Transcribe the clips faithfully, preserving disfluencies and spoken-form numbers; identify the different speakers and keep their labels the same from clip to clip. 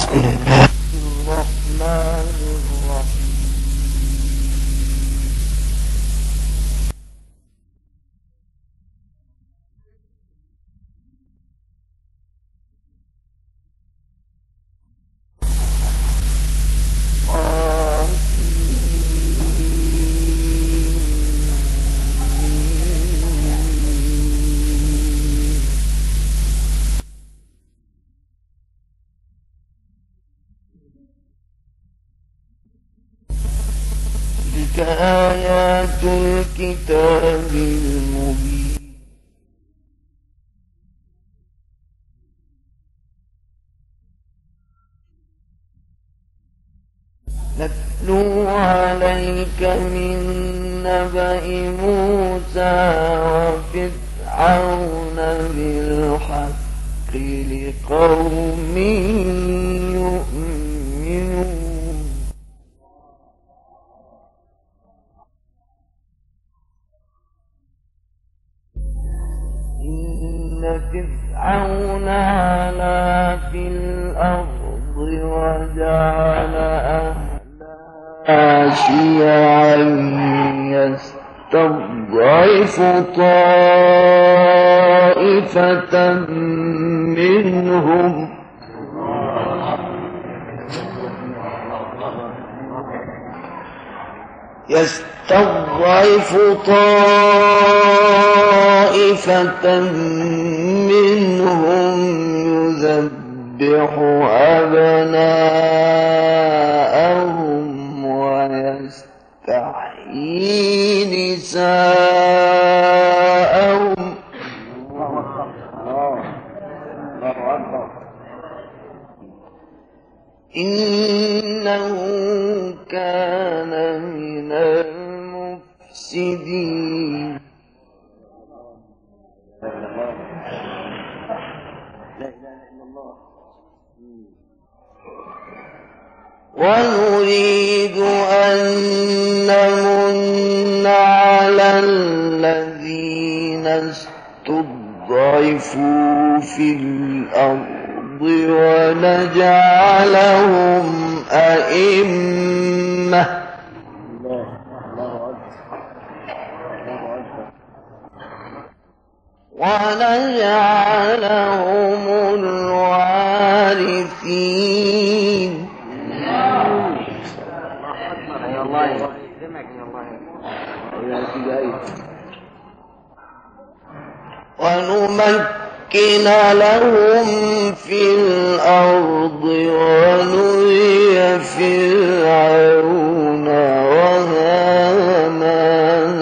Speaker 1: بسم الله الرحمن الرحيم. تلك آيات الكتاب المبين نتلو عليك من نبأ موسى وفرعون بالحق لقوم يؤمنون. إن فرعون علا في الأرض وجعل أهلها شيعا يستضعف طائفة منهم يستضعف طائفة منهم يذبح أبناءهم ويستحيي نساءهم إنه كان من المفسدين. ونريد أن نمن على الذين استضعفوا في الأرض ونجعلهم أئمة ونجعلهم الوارثين. ونمكن لهم في الأرض ونري فرعون وهامان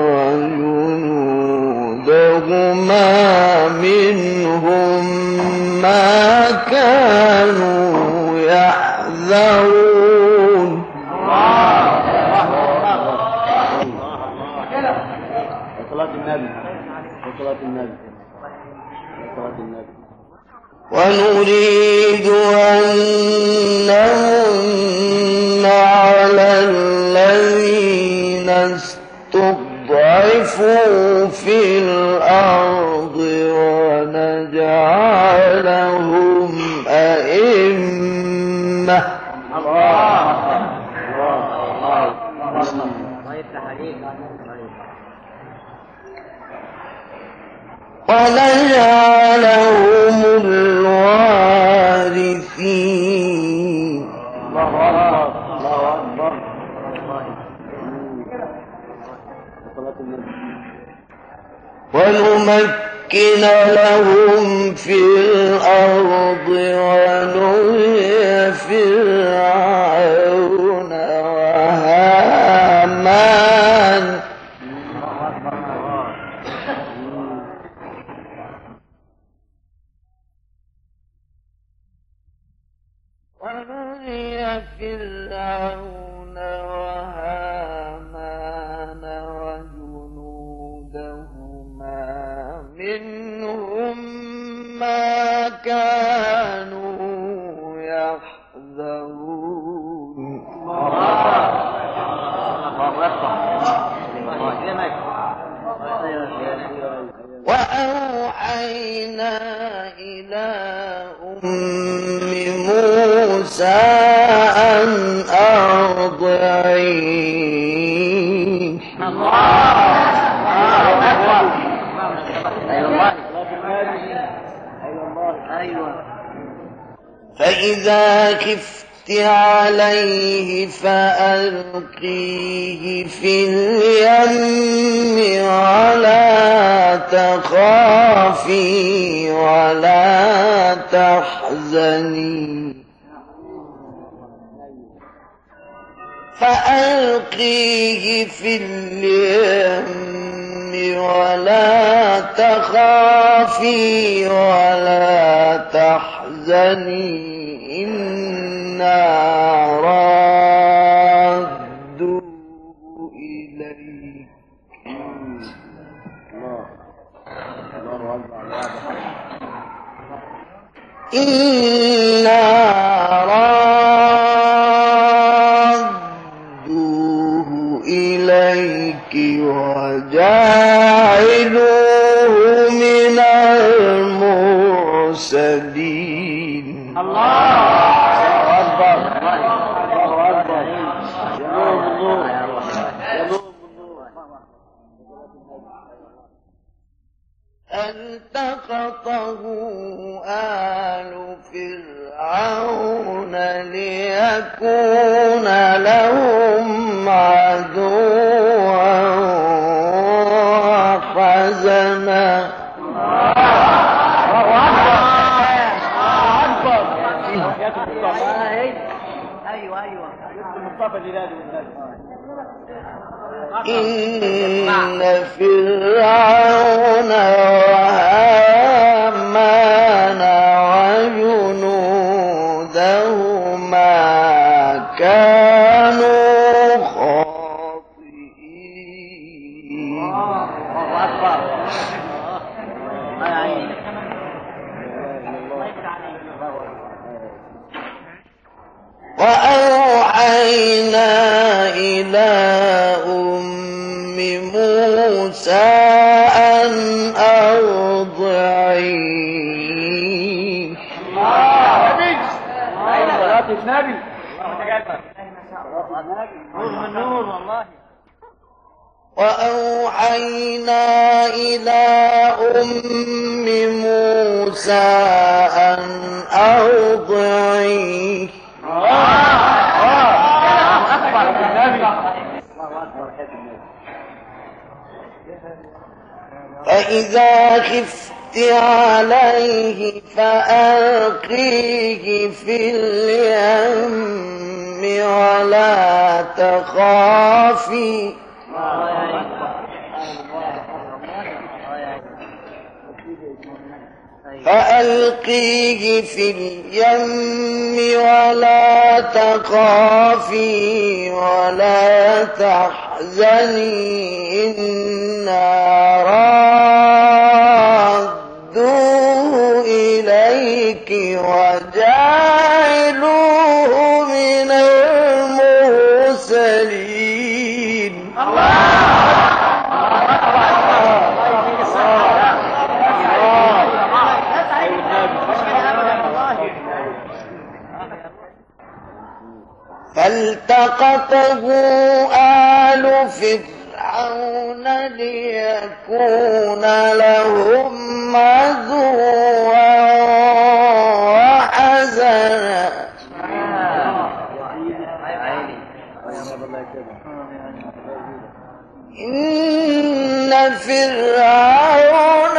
Speaker 1: وجنودهما منهم ما كانوا يحذرون. صلاة النبي صلاة النبي صلاة النبي. ونريد أن نمن على الذين استضعفوا في الأرض ونجعلهم أئمة ونجعلهم الوارثين. ونمكن لهم في الأرض ونري فرعون وهامان ونري فرعون وهامان وجنودهما منهم ما كانوا يحذرون. وأوحينا إلى أم موسى موسى أن أرضعيه. فإذا خفت عليه فألقيه في اليم ولا تخافي ولا تحزني فألقيه في اليم ولا تخافي ولا تحزني إنا رادوه إليك. إنا رادوه إليك وجاعلوه من المرسلين. الله أكبر. الله أكبر. التقطه آل فرعون ليكون لهم عدوا وحزنا.
Speaker 2: ايوه ايوه
Speaker 1: إن فرعون وهامان وجنودهما كانوا خاطئين. وأوحينا إلى أم موسى أن أرضعيه. وأوحينا إلى أم موسى أن أرضعيه فإذا خفت عليه فألقيه في اليم ولا تخافي فألقيه في اليم ولا تخافي ولا تحزني إنا رادوه إليك وجاعلوه من المرسلين. فالتقطه آل فرعون ليكون لهم عدوا وحزنا إن فرعون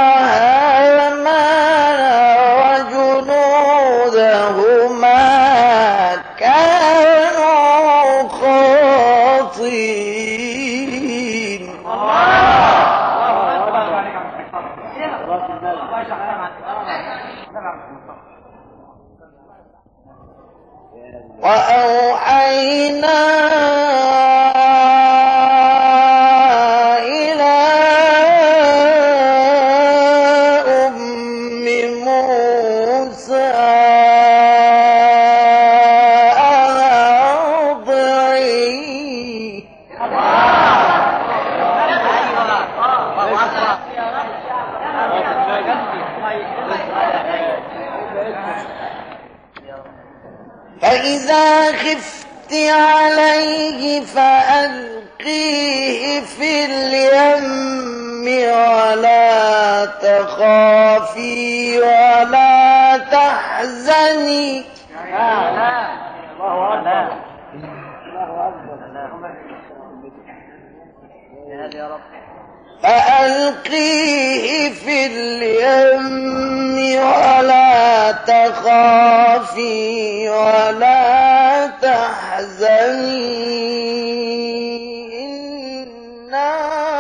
Speaker 1: وهامان وجنودهما كانوا خاطئين. وأوحينا إلى أم موسى أن أرضعيه فإذا خفت عليه فألقيه في اليم ولا تخافي ولا تحزني. فألقيه في اليم ولا تخافي ولا تحزني إنا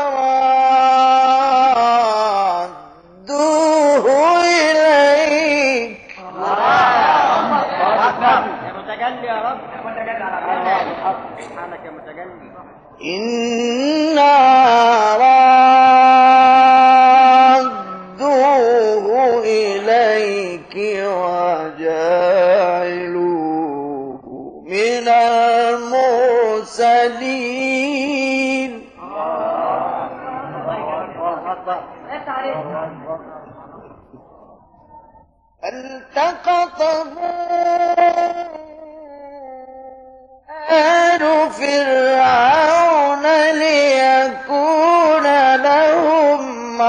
Speaker 1: رادوه إليك.
Speaker 2: يا متجلي يا رب، يا متجلي على سبحانك يا متجلي.
Speaker 1: إنا رادوه إليك وجاعلوه من المرسلين. فالتقطه آل فرعون ليكون لهم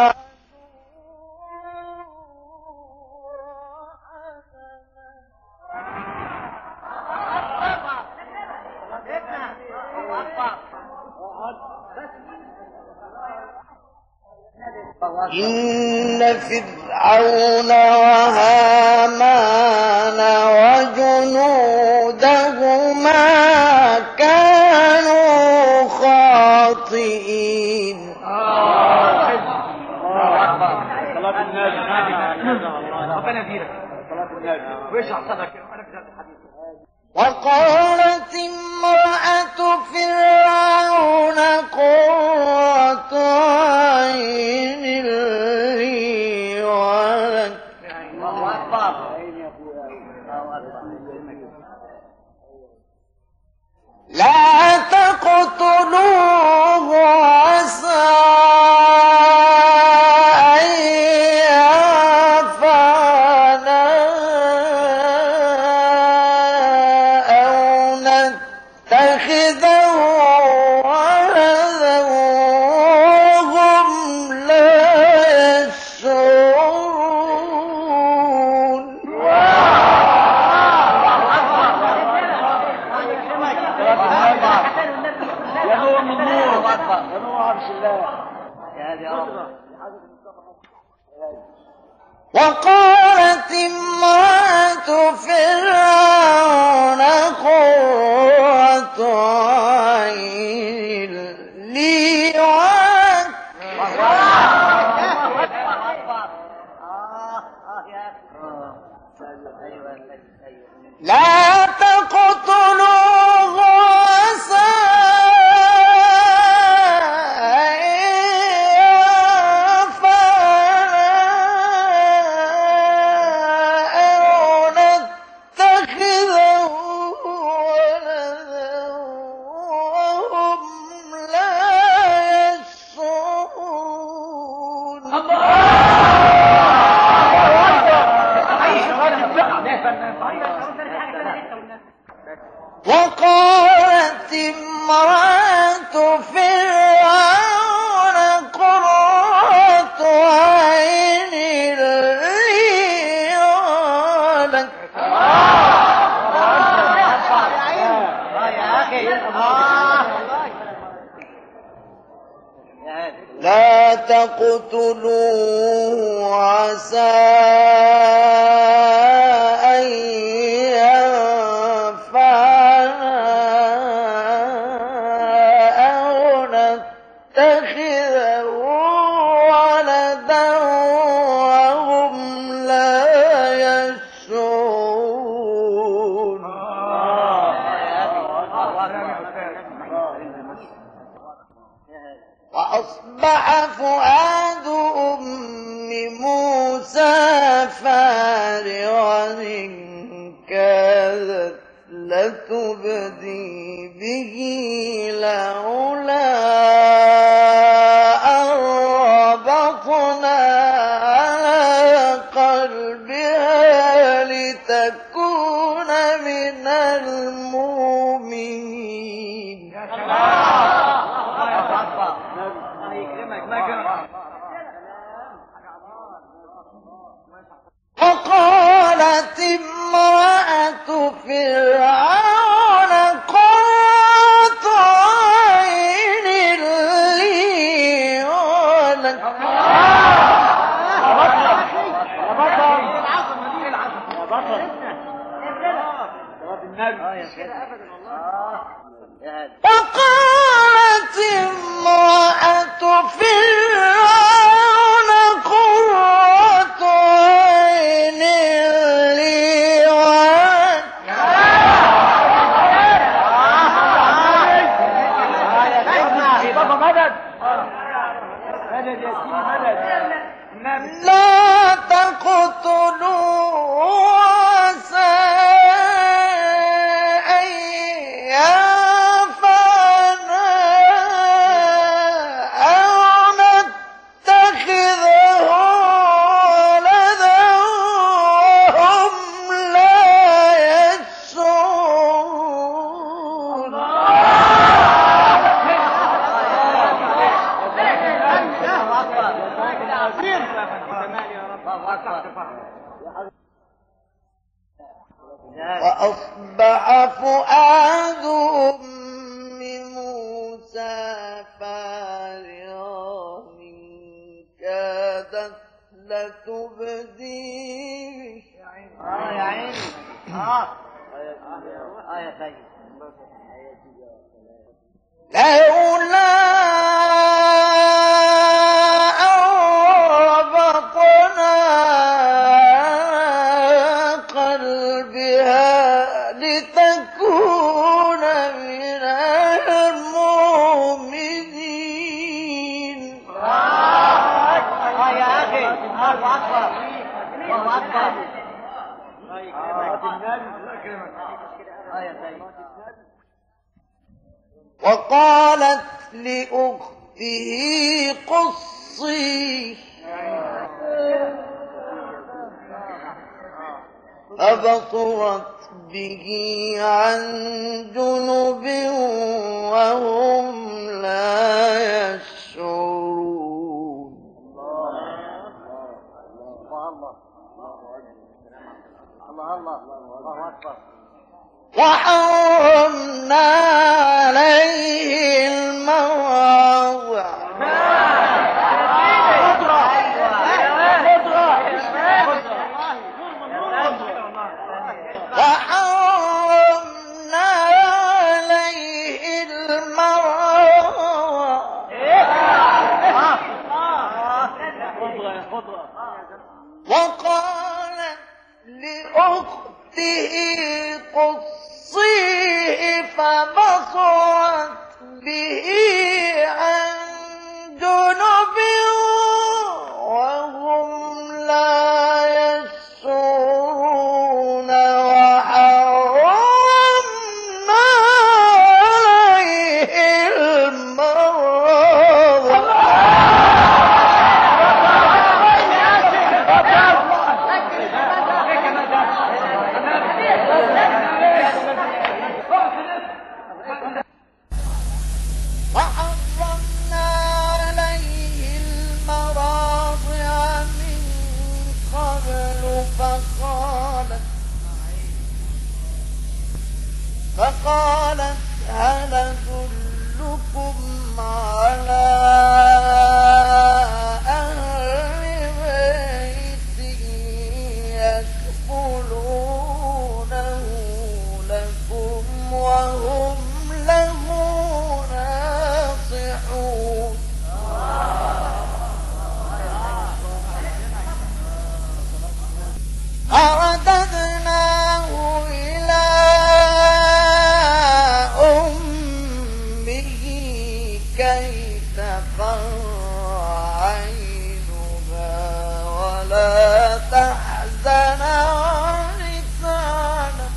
Speaker 1: إن فرعون وهامان وجنودهما كانوا خاطئين. وقالت امرأة فرعون قرة عين لي ولك. لا تقتلوه عسى أن ينفعنا أو نتخذه ولدا وهم لا يشعرون.
Speaker 2: يا هو من نور يا نور عرش الله يا هادي يا رب.
Speaker 1: وقالت امرأة فرعون قرة عين لي ولك. لا تقتلوه عسى أن ينفعنا أو نتخذه ولدا وهم لا يشعرون. وقالت امرأة فرعون قرة عين لي ولك. لا تقتلوه عسى أن ينفعنا أو نتخذه ولدا وهم لا يشعرون. وأصبح فؤاد أم موسى فارغا إن كادت لتبدي به لولا أن ربطنا على قلبها لتكون من وقالت امرأة فرعون قرة عين لي ولك لا تقتلوا عسى أن ينفعنا أو نتخذه ولدا وهم لا يشعرون. وأصبح فؤاد أم موسى فارغا إن كادت لتبدي به.
Speaker 2: اه يا عيني. اه اه يا سيد.
Speaker 1: لولا أن ربطنا قلبها لتكون من المؤمنين.
Speaker 2: اه يا اخي. الله اكبر. الله اكبر. اه يا سيد.
Speaker 1: وقالت لأخته قصي فبصرت به عن جنب وهم لا يشعرون.
Speaker 2: الله الله الله اكبر.
Speaker 1: وحرمنا عليه المراضع وحرمنا عليه المراضع وقالت لأخته قصيه فبصرت به عن جنب وهم لا يشعرون. وحرمنا عليه المراضع وحرمنا عليه المراضع من قبل فقالت فقالت هل أدلكم على أهل بيت يكفلونه لكم وهم له ناصحون. فرددناه إلى أمه كي تقر عينها ولا تحزن ولسانها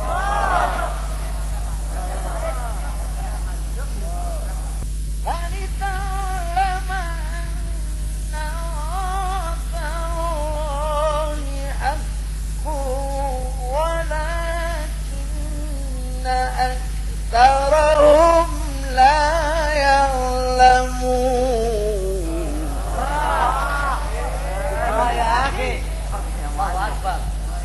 Speaker 1: ولتعلم أن وعد الله حق ولكن أكثرهم لا يعلمون.
Speaker 2: اه يا اخي. الله اكبر.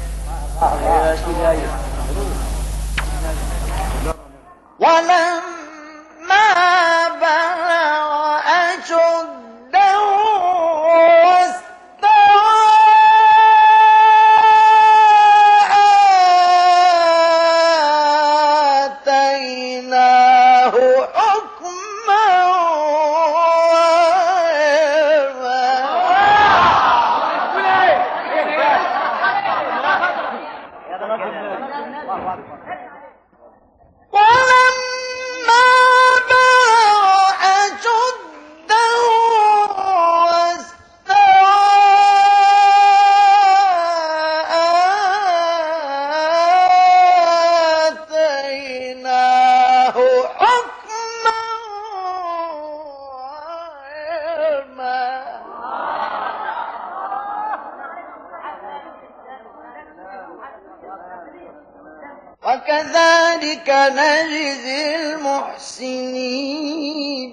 Speaker 1: ولما بلغ أشده واستوى ولما بلغ أشده واستوى آتيناه حكما وعلما وكذلك نجزي المحسنين.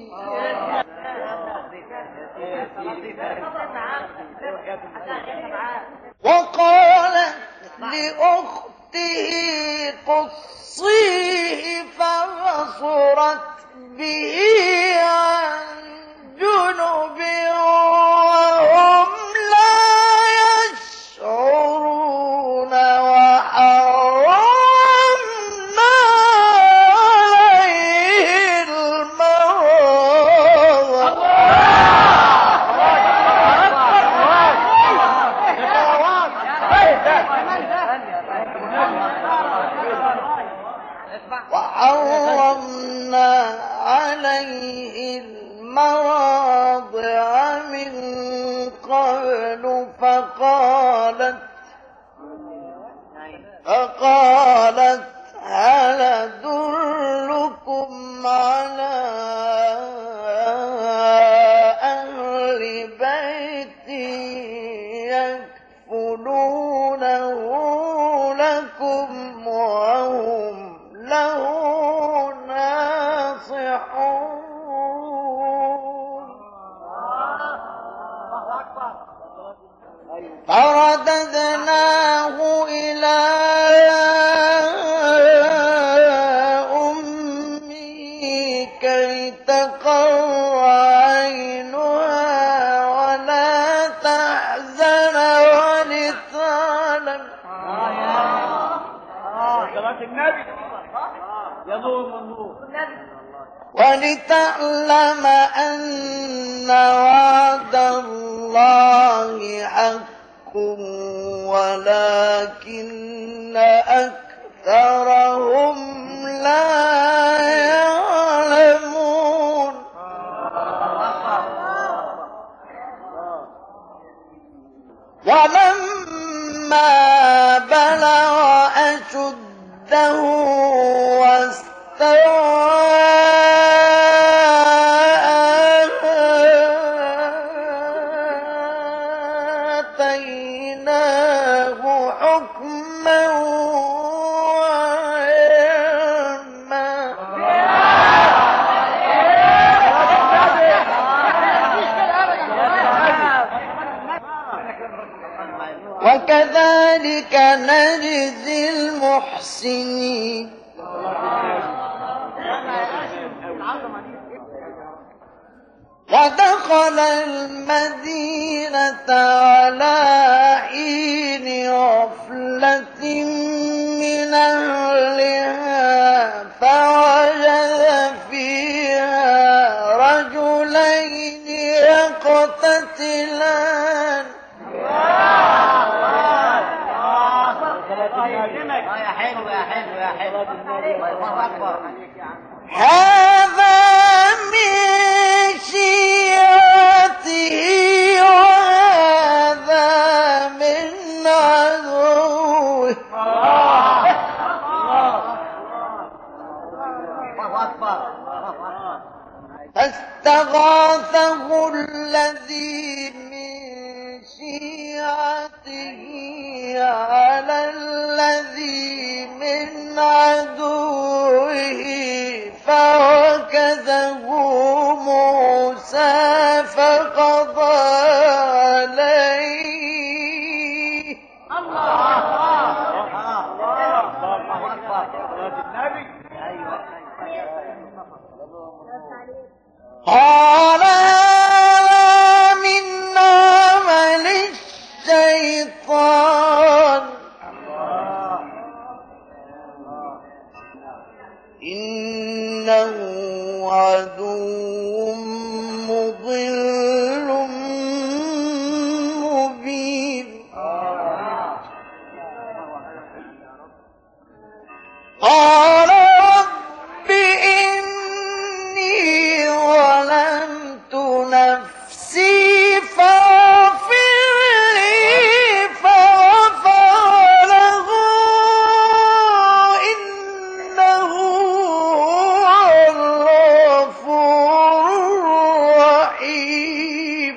Speaker 1: وقالت لأخته قصيه فبصرت به عن جنب وهم لا يشعرون وحرمنا عليه المراضع وحرمنا عليه المراضع من قبل فقالت فقالت هل أدلكم على أهل بيت يكفلونه لكم وهم له ناصحون. فرددناه إلى أمه كي تقر عينها ولا تحزن ولتعلم ولتعلم أن وعد الله حق ولكن أكثرهم لا يعلمون. ولما بلغ أشده واستوى آتيناه حكما وعلما وكذلك نجزي المحسنين. ودخل المدينة على حين غفلة من أهلها فوجد فيها رجلين يقتتلان
Speaker 2: يا حلو يا حلو يا حلو الله أكبر.
Speaker 1: هذا من شيعته وهذا من عدوه فاستغاثه الذي من شيعته على الذي من عدوه فوكزه موسى فقضى عليه. قال هذا من عمل الشيطان إنه عدو مضل مبين. قال رب إني ظلمت نفسي فاغفر لي فغفر له إنه هو الغفور الرحيم.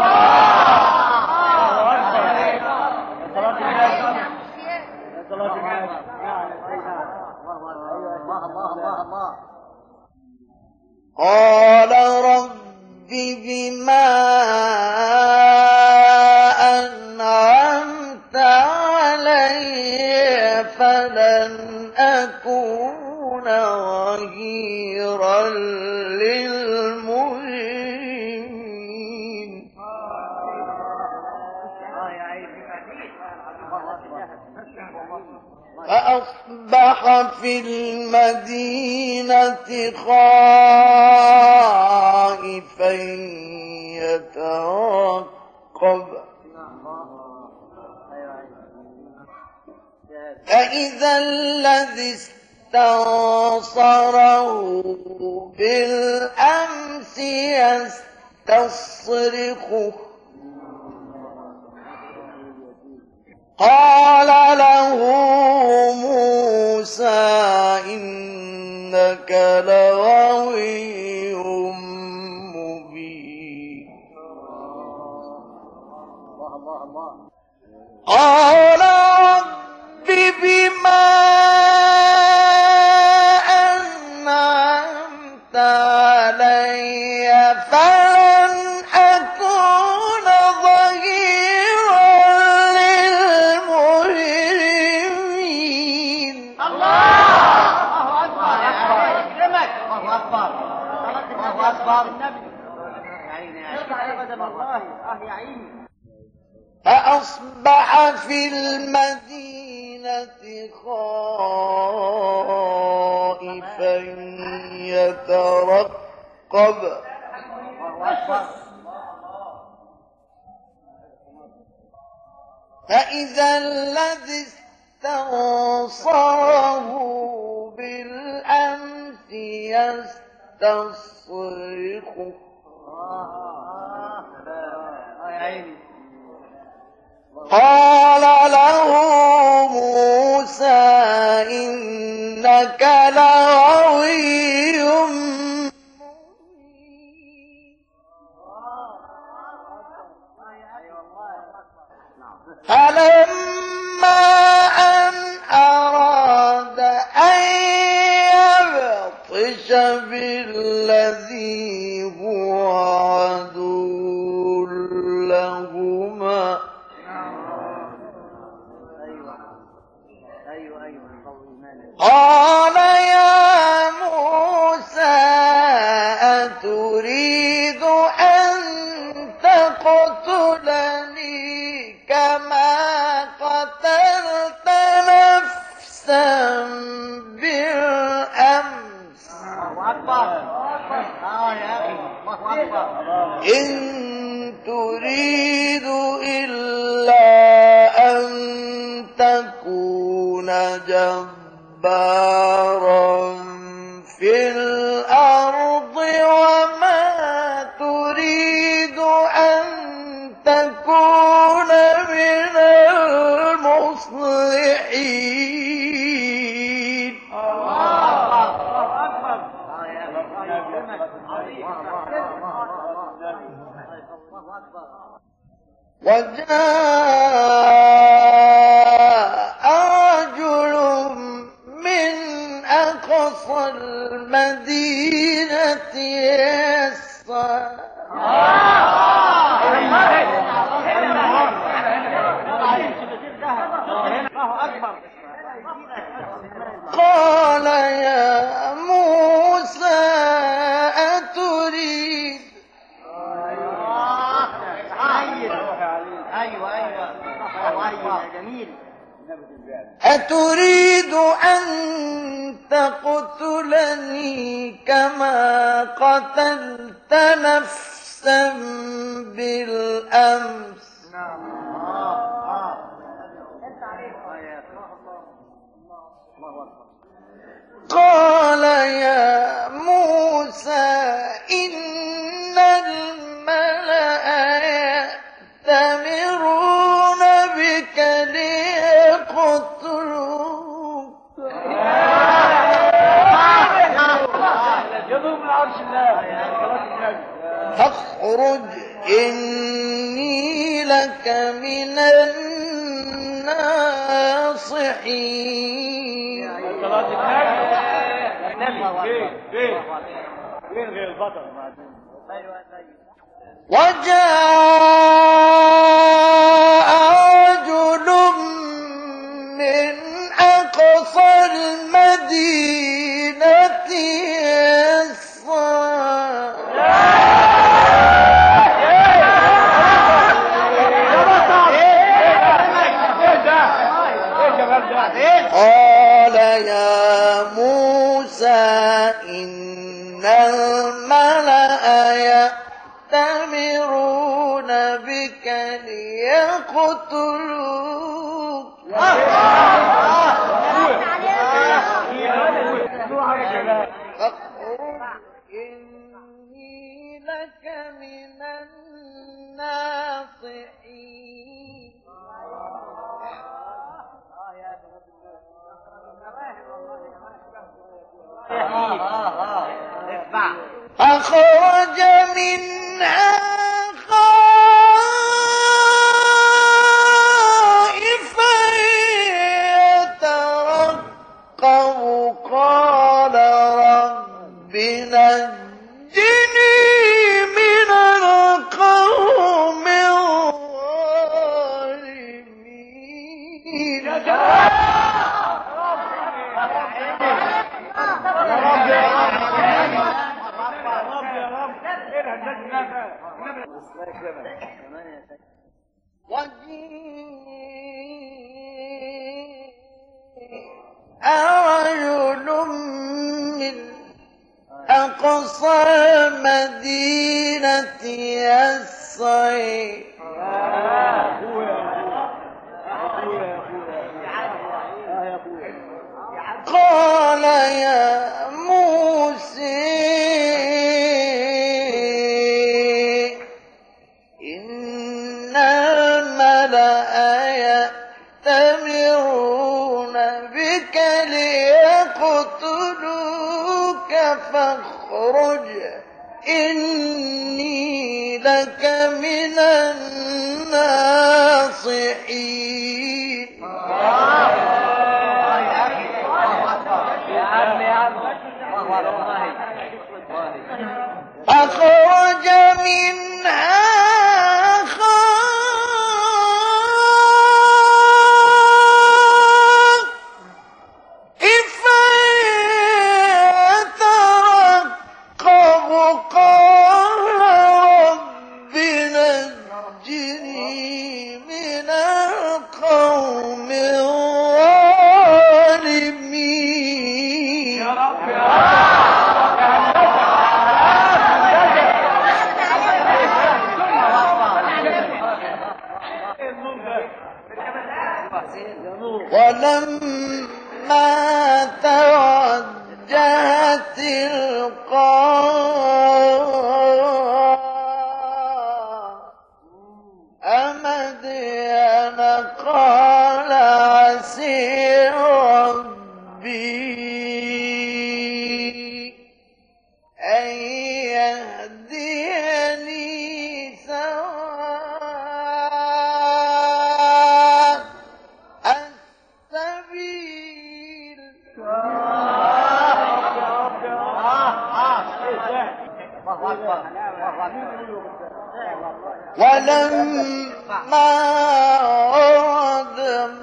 Speaker 1: قال رب بما أنعمت علي فلن أكون ظهيرا للمجرمين. فأصبح في المدينة خائفا يترقب فإذا الذي استنصره بالأمس يستصرخه قال له موسى إنك لغوي مبين. قال رب بما أنعمت علي فلن أكون ظهيرا للمجرمين.
Speaker 2: الله أكبر يكرمك. الله أكبر الله أكبر النبي يا عيني يا أبدا والله آه يا عيني.
Speaker 1: فأصبح في المدينة خائفا يترقب فإذا الذي استنصره بالأمس يستصرخه قال له موسى إنك لغوي مبين. فلما أن أراد أن يبطش بالذي هو عدو لهما قال يا موسى أتريد أن تقتلني كما قتلت نفسا بالأمس إن تريد إلا أن تكون جبارا في الأرض وما تريد أن تكون من المصلحين. وجاء رجل من أقصى المدينة يسعى قال يا موسى أتريد أتريد أن تقتلني كما قتلت نفسا بالأمس فاخرج إني لك من الناصحين. وجاء رجل من أقصى المدينة قال يا موسى إن الملأ يأتمرون بك ليقتلوك فاخرج إني لك من الناصحين. فخرج منها خائفا يترقب قال رب نجني من القوم الظالمين. رجل من أقصى المدينة يسعي قال يا موسى إن الملأ يأتمرون بك ليقتلوك فاخرج إني لك من الناصحين. فخرج منها خائفا يترقب قال رب نجني من القوم الظالمين. يا رب يا ولما توجه تلقاء مدين قال عسى ربي أن يهديني سواء السبيل. ولما ورد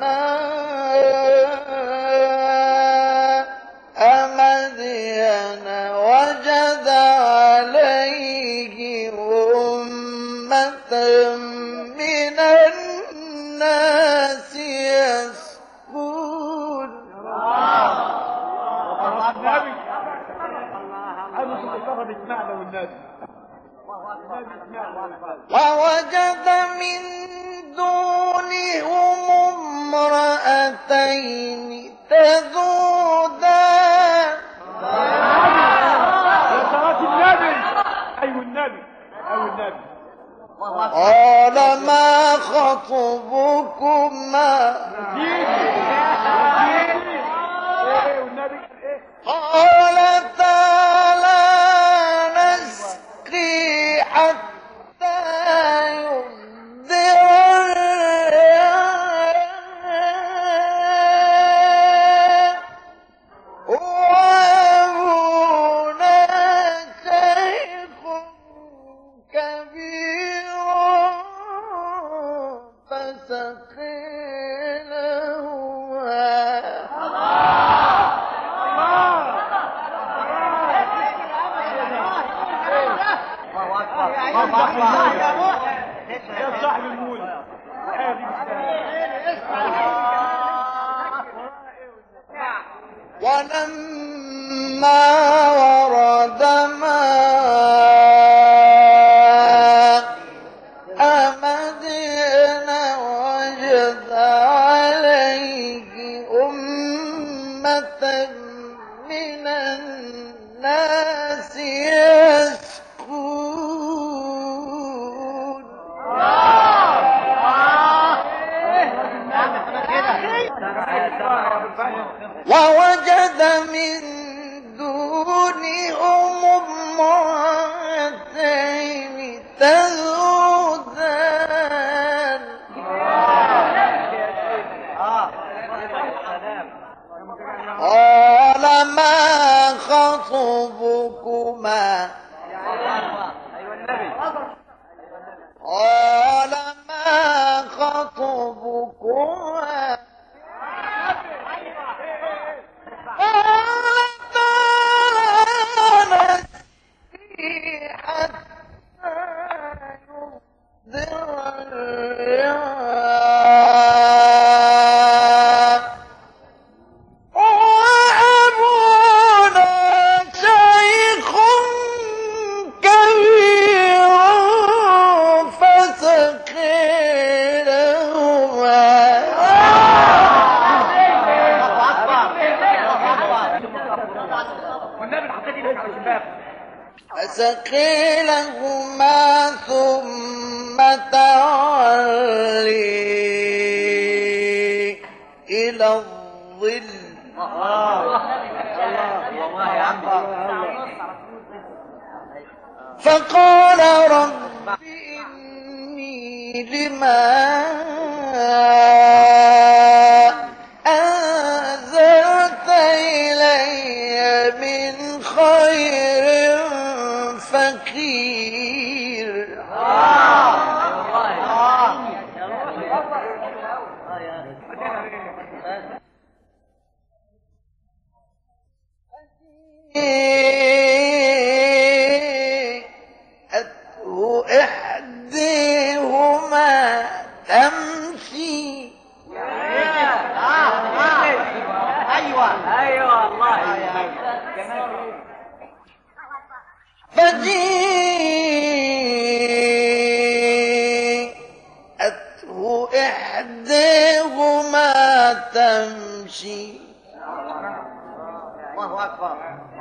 Speaker 1: ماء مدين وجد عليه أمة من الناس يسقون. ووجد من دونهم امرأتين تذودان.
Speaker 3: يا صلاة النبي أيوة النبي أيوة النبي.
Speaker 1: قال ما خطبكما قالتا لا ولما ورد ماء مدين وجد عليه أمة من الناس يسقون ووجد من دونهم امرأتين تذودان قال ما خطبكما قال ما خطبكما فسقي لهما ثم تولي إلى الظل فقال رب إني لما أنزلت إلي من خير فقير أتوا إحديهما تمشي
Speaker 2: أيوة أيوة الله
Speaker 1: فجيءته إحداهما تمشي
Speaker 2: الله أكبر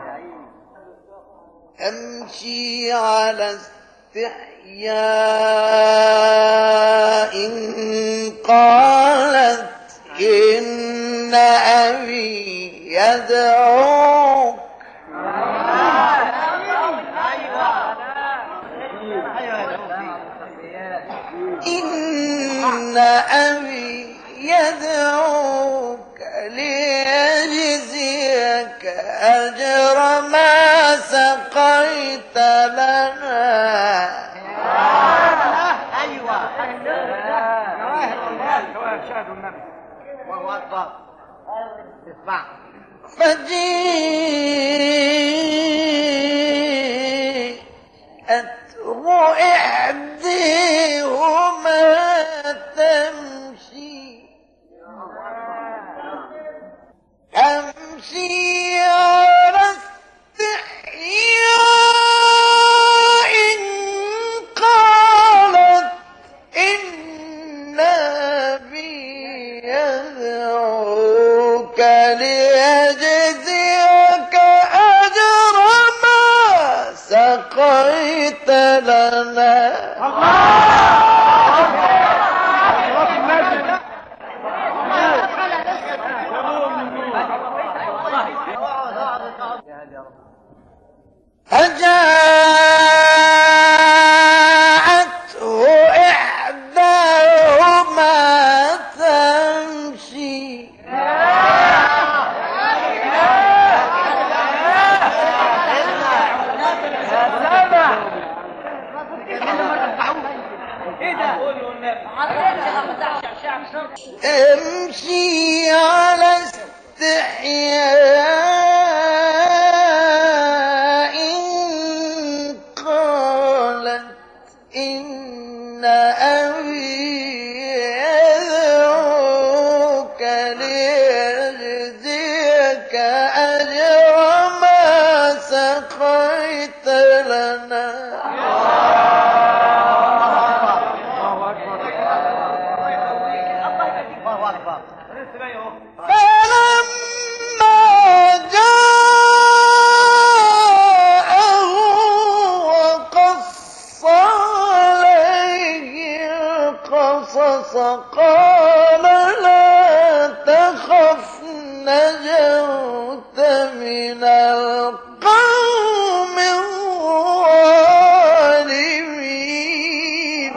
Speaker 1: تمشي على استحياء قالت إن أبي يدعوك إن أبي يدعوك ليجزيك أجر ما سقيت لنا.
Speaker 2: أيوة الله أكبر اسمع
Speaker 1: فجيءته إحديهما تمشي تمشي على استحياء قالت إن أبي يدعوك ليجزيك أجر ما سقيت لنا. فجاءته إحداهما تمشي تمشي على استحياء قالت إن أبي يدعوك ليجزيك لك أجر ما سقيت لنا. فلما جاءه وقص عليه القصص قال لا تخف نجوت من القوم الظالمين.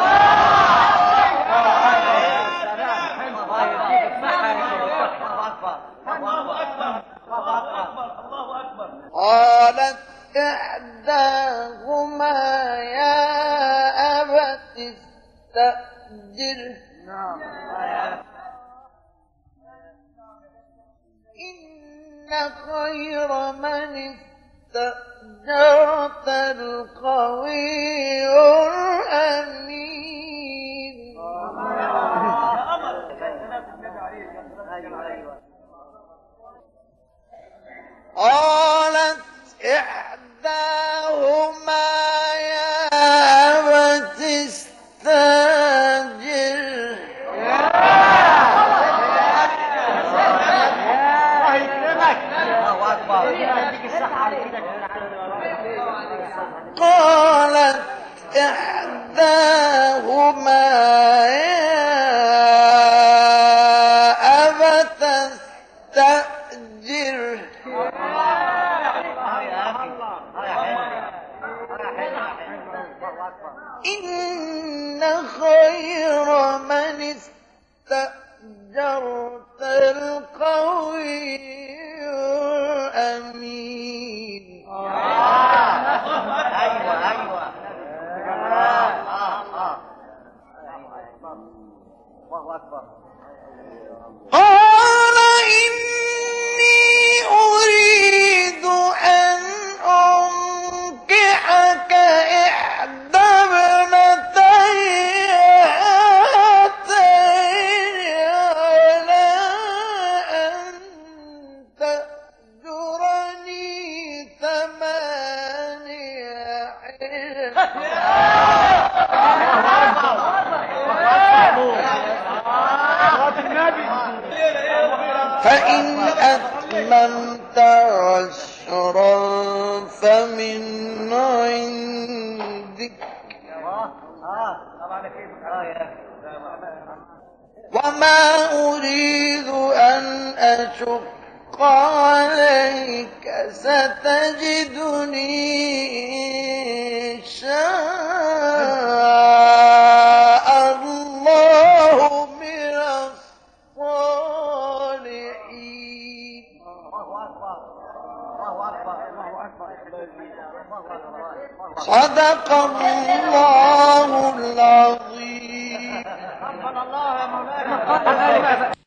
Speaker 1: قالت إحداهما يا أبت استأجره إن خير من استأجرت القوي الأمين. قالت إحداهما يا أبت استأجره قالت إحداهما يا أبت استأجره إن خير من استأجرت القوي الأمين.
Speaker 2: ايوه ايوه الله اكبر.
Speaker 1: قال إني أريد أن أنكحك إحدى ابنتي هاتين على أن تأجرني ثمانية حجج فإن أتممت عشرا فمن عندك وما أريد أن أشق عليك ستجدني إن شاء الله من الصالحين. صدق الله العظيم.